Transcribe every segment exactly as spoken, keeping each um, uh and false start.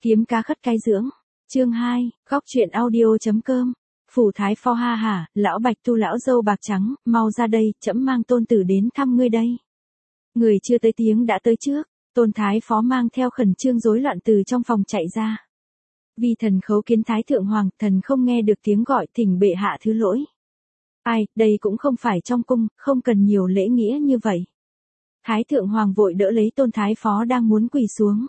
Kiếm cá khất cái dưỡng. Chương hai, góc truyện audio.com. Phủ thái phó ha hả, lão Bạch Tu lão dâu bạc trắng, mau ra đây, trẫm mang tôn tử đến thăm ngươi đây. Người chưa tới tiếng đã tới trước, tôn thái phó mang theo khẩn trương rối loạn từ trong phòng chạy ra. Vì thần khấu kiến thái thượng hoàng, thần không nghe được tiếng gọi, thỉnh bệ hạ thứ lỗi. Ai, đây cũng không phải trong cung, không cần nhiều lễ nghĩa như vậy. Thái thượng hoàng vội đỡ lấy tôn thái phó đang muốn quỳ xuống.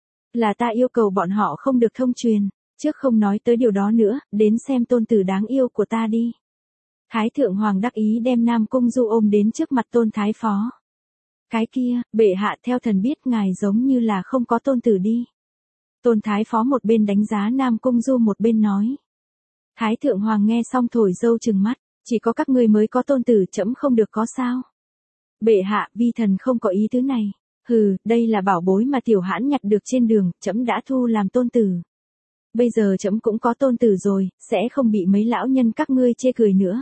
Là ta yêu cầu bọn họ không được thông truyền, trước không nói tới điều đó nữa, đến xem tôn tử đáng yêu của ta đi. Thái thượng hoàng đắc ý đem Nam Cung Du ôm đến trước mặt tôn thái phó. Cái kia, bệ hạ theo thần biết ngài giống như là không có tôn tử đi. Tôn thái phó một bên đánh giá Nam Cung Du một bên nói. Thái thượng hoàng nghe xong thổi dâu trừng mắt, chỉ có các ngươi mới có tôn tử, trẫm không được có sao. Bệ hạ, vi thần không có ý tứ này. Hừ, đây là bảo bối mà tiểu hãn nhặt được trên đường, trẫm đã thu làm tôn tử. Bây giờ trẫm cũng có tôn tử rồi, sẽ không bị mấy lão nhân các ngươi chê cười nữa.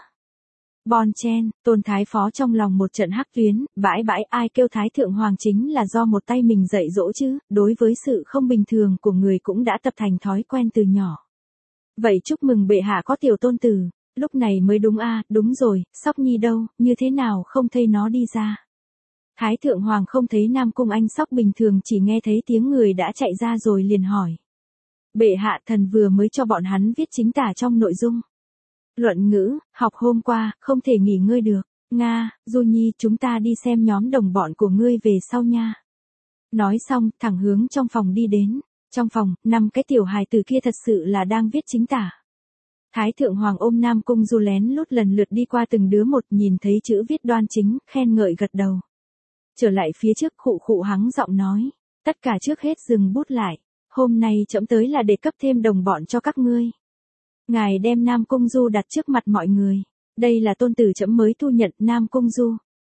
Bon chen, tôn thái phó trong lòng một trận hắc tuyến, bãi bãi, ai kêu thái thượng hoàng chính là do một tay mình dạy dỗ chứ, đối với sự không bình thường của người cũng đã tập thành thói quen từ nhỏ. Vậy chúc mừng bệ hạ có tiểu tôn tử, lúc này mới đúng a, à, đúng rồi, Sóc Nhi đâu, như thế nào không thấy nó đi ra. Thái thượng hoàng không thấy Nam Cung Anh Sóc bình thường, chỉ nghe thấy tiếng người đã chạy ra rồi liền hỏi. Bệ hạ, thần vừa mới cho bọn hắn viết chính tả trong nội dung. Luận ngữ, học hôm qua, không thể nghỉ ngơi được. Nga, Du Nhi, chúng ta đi xem nhóm đồng bọn của ngươi về sau nha. Nói xong, thẳng hướng trong phòng đi đến. Trong phòng, năm cái tiểu hài tử kia thật sự là đang viết chính tả. Thái thượng hoàng ôm Nam Cung Du lén lút lần lượt đi qua từng đứa một, nhìn thấy chữ viết đoan chính, khen ngợi gật đầu. Trở lại phía trước, khụ khụ hắng giọng nói. Tất cả trước hết dừng bút lại. Hôm nay trẫm tới là để cấp thêm đồng bọn cho các ngươi. Ngài đem Nam Cung Du đặt trước mặt mọi người. Đây là tôn tử trẫm mới thu nhận, Nam Cung Du.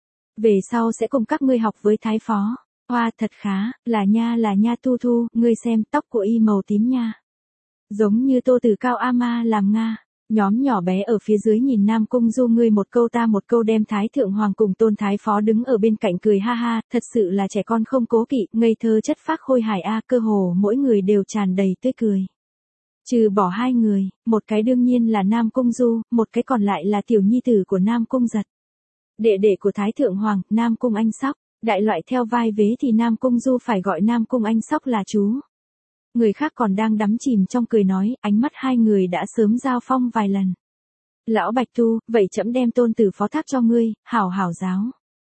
Về sau sẽ cùng các ngươi học với thái phó. Hoa, thật khá, là nha là nha Thu Thu, ngươi xem tóc của y màu tím nha. Giống như tô từ cao ama làm Nga. Nhóm nhỏ bé ở phía dưới nhìn Nam Cung Du ngươi một câu ta một câu, đem thái thượng hoàng cùng tôn thái phó đứng ở bên cạnh cười ha ha, thật sự là trẻ con không cố kỵ, ngây thơ chất phác khôi hài a, cơ hồ mỗi người đều tràn đầy tươi cười. Trừ bỏ hai người, một cái đương nhiên là Nam Cung Du, một cái còn lại là tiểu nhi tử của Nam Cung Giật. Đệ đệ của thái thượng hoàng, Nam Cung Anh Sóc, đại loại theo vai vế thì Nam Cung Du phải gọi Nam Cung Anh Sóc là chú. Người khác còn đang đắm chìm trong cười nói, ánh mắt hai người đã sớm giao phong vài lần. Lão Bạch Tu, vậy trẫm đem tôn tử phó thác cho ngươi, hảo hảo giáo.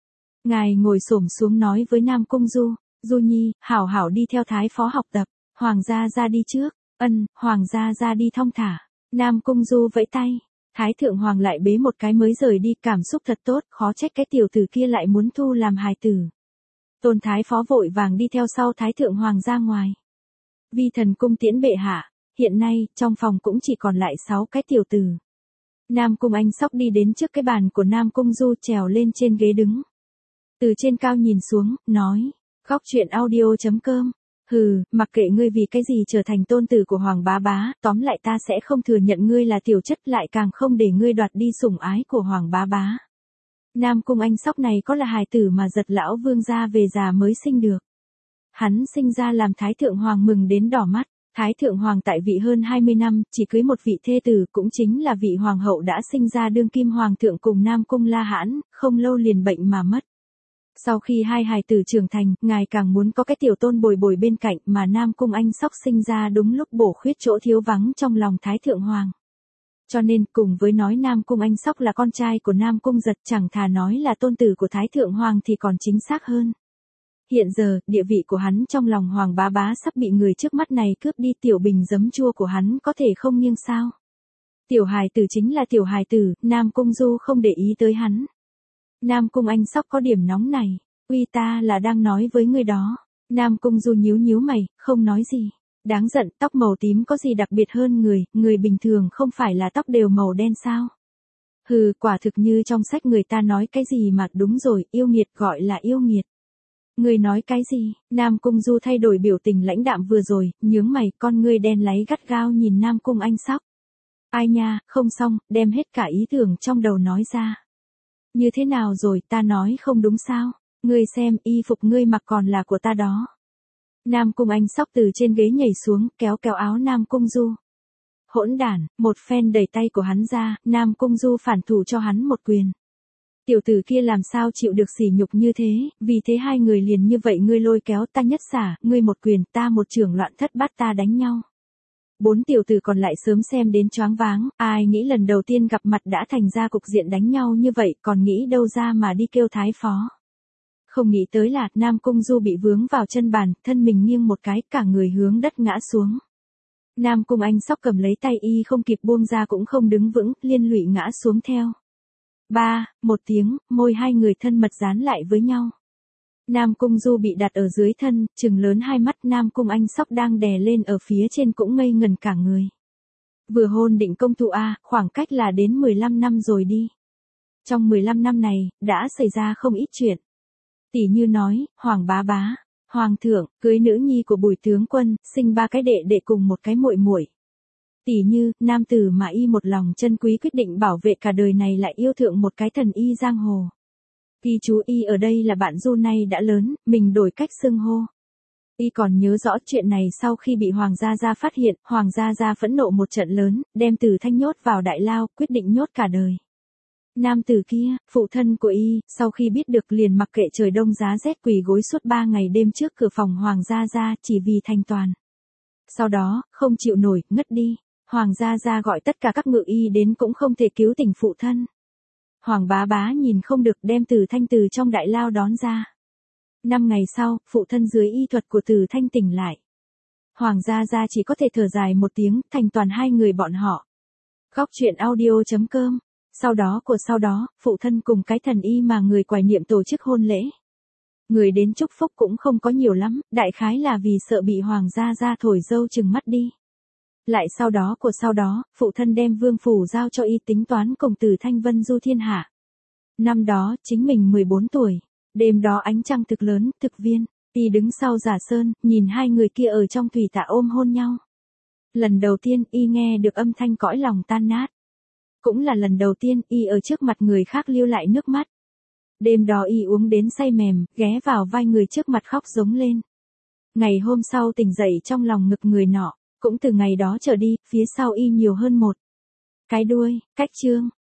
Ngài ngồi xổm xuống nói với Nam Cung Du, Du Nhi, hảo hảo đi theo thái phó học tập, hoàng gia ra đi trước, ân, hoàng gia ra đi thong thả. Nam Cung Du vẫy tay, thái thượng hoàng lại bế một cái mới rời đi, cảm xúc thật tốt, khó trách cái tiểu tử kia lại muốn thu làm hài tử. Tôn thái phó vội vàng đi theo sau thái thượng hoàng ra ngoài. Vi thần cung tiễn bệ hạ, hiện nay, trong phòng cũng chỉ còn lại sáu cái tiểu tử. Nam Cung Anh Sóc đi đến trước cái bàn của Nam Cung Du, trèo lên trên ghế đứng. Từ trên cao nhìn xuống, nói, góc truyện audio.com, hừ, mặc kệ ngươi vì cái gì trở thành tôn tử của Hoàng bá bá, tóm lại ta sẽ không thừa nhận ngươi là tiểu chất, lại càng không để ngươi đoạt đi sủng ái của Hoàng bá bá. Nam Cung Anh Sóc này có là hài tử mà Giật lão vương gia về già mới sinh được. Hắn sinh ra làm thái thượng hoàng mừng đến đỏ mắt. Thái thượng hoàng tại vị hơn hai mươi năm, chỉ cưới một vị thê tử, cũng chính là vị hoàng hậu đã sinh ra đương kim hoàng thượng cùng Nam Cung La Hãn, không lâu liền bệnh mà mất. Sau khi hai hài tử trưởng thành, ngài càng muốn có cái tiểu tôn bồi bồi bên cạnh, mà Nam Cung Anh Sóc sinh ra đúng lúc bổ khuyết chỗ thiếu vắng trong lòng thái thượng hoàng. Cho nên, cùng với nói Nam Cung Anh Sóc là con trai của Nam Cung Giật, chẳng thà nói là tôn tử của thái thượng hoàng thì còn chính xác hơn. Hiện giờ, địa vị của hắn trong lòng Hoàng bá bá sắp bị người trước mắt này cướp đi, tiểu bình giấm chua của hắn có thể không nghiêng sao. Tiểu hài tử chính là tiểu hài tử, Nam Cung Du không để ý tới hắn. Nam Cung Anh Sóc có điểm nóng này, uy ta là đang nói với người đó. Nam Cung Du nhíu nhíu mày, không nói gì. Đáng giận, tóc màu tím có gì đặc biệt hơn người, người bình thường không phải là tóc đều màu đen sao. Hừ, quả thực như trong sách người ta nói cái gì mà đúng rồi, yêu nghiệt gọi là yêu nghiệt. Người nói cái gì? Nam Cung Du thay đổi biểu tình lãnh đạm vừa rồi, nhướng mày, con ngươi đen láy gắt gao nhìn Nam Cung Anh Sóc. Ai nha, không xong, đem hết cả ý tưởng trong đầu nói ra. Như thế nào rồi, ta nói không đúng sao? Ngươi xem, y phục ngươi mặc còn là của ta đó. Nam Cung Anh Sóc từ trên ghế nhảy xuống, kéo kéo áo Nam Cung Du. Hỗn đản, một phen đẩy tay của hắn ra, Nam Cung Du phản thủ cho hắn một quyền. Tiểu tử kia làm sao chịu được sỉ nhục như thế, vì thế hai người liền như vậy, ngươi lôi kéo ta nhất xả, ngươi một quyền ta một chưởng, loạn thất bát ta đánh nhau. Bốn tiểu tử còn lại sớm xem đến choáng váng, ai nghĩ lần đầu tiên gặp mặt đã thành ra cục diện đánh nhau như vậy, còn nghĩ đâu ra mà đi kêu thái phó. Không nghĩ tới là Nam Cung Du bị vướng vào chân bàn, thân mình nghiêng một cái, cả người hướng đất ngã xuống. Nam Cung Anh Sóc cầm lấy tay y không kịp buông ra cũng không đứng vững, liên lụy ngã xuống theo. Ba, một tiếng, môi hai người thân mật dán lại với nhau. Nam Cung Du bị đặt ở dưới thân, trừng lớn hai mắt, Nam Cung Anh Sóc đang đè lên ở phía trên cũng ngây ngần cả người. Vừa hôn định công thụ a, khoảng cách là đến mười lăm năm rồi đi. Trong mười lăm năm này, đã xảy ra không ít chuyện. Tỷ như nói, Hoàng bá bá, Hoàng thượng, cưới nữ nhi của Bùi tướng quân, sinh ba cái đệ đệ cùng một cái muội muội. Tỷ như, nam tử mà y một lòng chân quý quyết định bảo vệ cả đời này lại yêu thượng một cái thần y giang hồ. Y chú y ở đây là bạn Du nay đã lớn, mình đổi cách xưng hô. Y còn nhớ rõ chuyện này sau khi bị Hoàng gia gia phát hiện, Hoàng gia gia phẫn nộ một trận lớn, đem Từ Thanh nhốt vào đại lao, quyết định nhốt cả đời. Nam tử kia, phụ thân của y, sau khi biết được liền mặc kệ trời đông giá rét quỳ gối suốt ba ngày đêm trước cửa phòng Hoàng gia gia chỉ vì thành toàn. Sau đó, không chịu nổi, ngất đi. Hoàng gia gia gọi tất cả các ngự y đến cũng không thể cứu tỉnh phụ thân. Hoàng bá bá nhìn không được đem Từ Thanh từ trong đại lao đón ra. Năm ngày sau, phụ thân dưới y thuật của Từ Thanh tỉnh lại. Hoàng gia gia chỉ có thể thở dài một tiếng, thành toàn hai người bọn họ. Góc truyện audio chấm com. Sau đó của sau đó, phụ thân cùng cái thần y mà người quài niệm tổ chức hôn lễ. Người đến chúc phúc cũng không có nhiều lắm, đại khái là vì sợ bị Hoàng gia gia thổi dâu chừng mắt đi. Lại sau đó của sau đó, phụ thân đem vương phủ giao cho y tính toán cùng Từ Thanh vân du thiên hạ. Năm đó, chính mình mười bốn tuổi. Đêm đó ánh trăng thực lớn, thực viên. Y đứng sau giả sơn, nhìn hai người kia ở trong thủy tạ ôm hôn nhau. Lần đầu tiên, y nghe được âm thanh cõi lòng tan nát. Cũng là lần đầu tiên, y ở trước mặt người khác lưu lại nước mắt. Đêm đó y uống đến say mềm, ghé vào vai người trước mặt khóc giống lên. Ngày hôm sau tỉnh dậy trong lòng ngực người nọ. Cũng từ ngày đó trở đi, phía sau y nhiều hơn một cái đuôi. Cách chương.